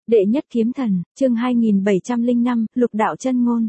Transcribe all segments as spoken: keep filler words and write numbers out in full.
Đệ nhất kiếm thần, chương hai nghìn bảy trăm lẻ năm, lục đạo chân ngôn.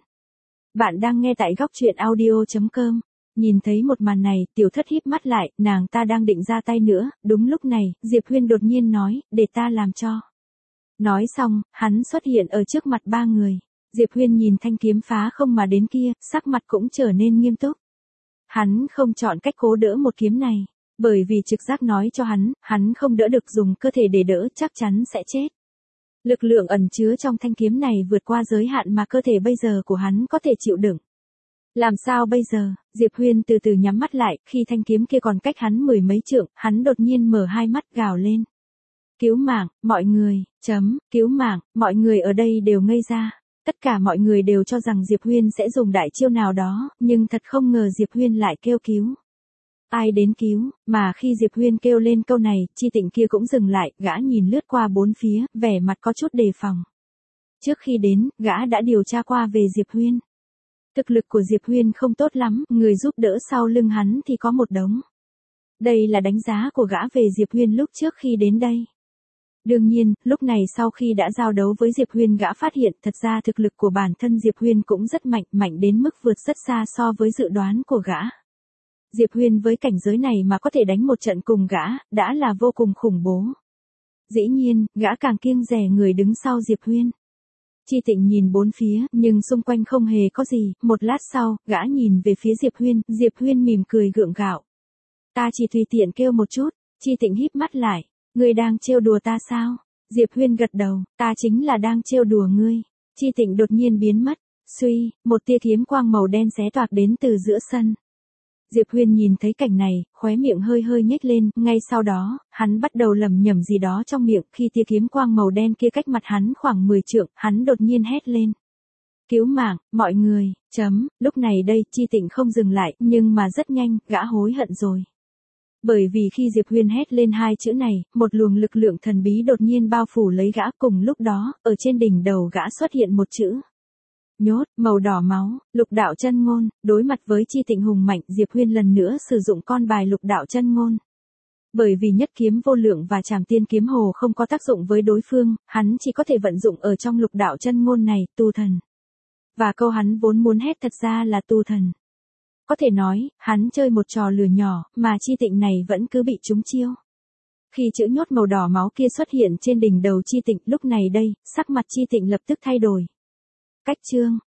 Bạn đang nghe tại góc truyện audio chấm com. Nhìn thấy một màn này, Tiểu Thất híp mắt lại, nàng ta đang định ra tay nữa, đúng lúc này, Diệp Huyên đột nhiên nói, để ta làm cho. Nói xong, hắn xuất hiện ở trước mặt ba người. Diệp Huyên nhìn thanh kiếm phá không mà đến kia, sắc mặt cũng trở nên nghiêm túc. Hắn không chọn cách cố đỡ một kiếm này, bởi vì trực giác nói cho hắn, hắn không đỡ được dùng cơ thể để đỡ chắc chắn sẽ chết. Lực lượng ẩn chứa trong thanh kiếm này vượt qua giới hạn mà cơ thể bây giờ của hắn có thể chịu đựng. Làm sao bây giờ? Diệp Huyên từ từ nhắm mắt lại, khi thanh kiếm kia còn cách hắn mười mấy trượng, hắn đột nhiên mở hai mắt gào lên. Cứu mạng, mọi người, chấm, cứu mạng, mọi người ở đây đều ngây ra. Tất cả mọi người đều cho rằng Diệp Huyên sẽ dùng đại chiêu nào đó, nhưng thật không ngờ Diệp Huyên lại kêu cứu. Ai đến cứu, mà khi Diệp Huyên kêu lên câu này, Chi Tịnh kia cũng dừng lại, gã nhìn lướt qua bốn phía, vẻ mặt có chút đề phòng. Trước khi đến, gã đã điều tra qua về Diệp Huyên. Thực lực của Diệp Huyên không tốt lắm, người giúp đỡ sau lưng hắn thì có một đống. Đây là đánh giá của gã về Diệp Huyên lúc trước khi đến đây. Đương nhiên, lúc này sau khi đã giao đấu với Diệp Huyên gã phát hiện thật ra thực lực của bản thân Diệp Huyên cũng rất mạnh, mạnh đến mức vượt rất xa so với dự đoán của gã. Diệp Huyên với cảnh giới này mà có thể đánh một trận cùng gã, đã là vô cùng khủng bố. Dĩ nhiên, gã càng kiêng dè người đứng sau Diệp Huyên. Chi Tịnh nhìn bốn phía, nhưng xung quanh không hề có gì, một lát sau, gã nhìn về phía Diệp Huyên, Diệp Huyên mỉm cười gượng gạo. Ta chỉ tùy tiện kêu một chút, Chi Tịnh híp mắt lại, ngươi đang trêu đùa ta sao? Diệp Huyên gật đầu, ta chính là đang trêu đùa ngươi. Chi Tịnh đột nhiên biến mất, suy, một tia kiếm quang màu đen xé toạc đến từ giữa sân. Diệp Huyên nhìn thấy cảnh này, khóe miệng hơi hơi nhếch lên, ngay sau đó, hắn bắt đầu lẩm nhẩm gì đó trong miệng, khi tia kiếm quang màu đen kia cách mặt hắn khoảng mười trượng, hắn đột nhiên hét lên. Cứu mạng, mọi người, chấm, lúc này đây, Chi Tịnh không dừng lại, nhưng mà rất nhanh, gã hối hận rồi. Bởi vì khi Diệp Huyên hét lên hai chữ này, một luồng lực lượng thần bí đột nhiên bao phủ lấy gã, cùng lúc đó, ở trên đỉnh đầu gã xuất hiện một chữ. Nhốt, màu đỏ máu, lục đạo chân ngôn, đối mặt với Chi Tịnh hùng mạnh, Diệp Huyên lần nữa sử dụng con bài lục đạo chân ngôn. Bởi vì nhất kiếm vô lượng và trảm tiên kiếm hồ không có tác dụng với đối phương, hắn chỉ có thể vận dụng ở trong lục đạo chân ngôn này, tu thần. Và câu hắn vốn muốn hét thật ra là tu thần. Có thể nói, hắn chơi một trò lừa nhỏ, mà Chi Tịnh này vẫn cứ bị trúng chiêu. Khi chữ nhốt màu đỏ máu kia xuất hiện trên đỉnh đầu Chi Tịnh, lúc này đây, sắc mặt Chi Tịnh lập tức thay đổi. Cách chương,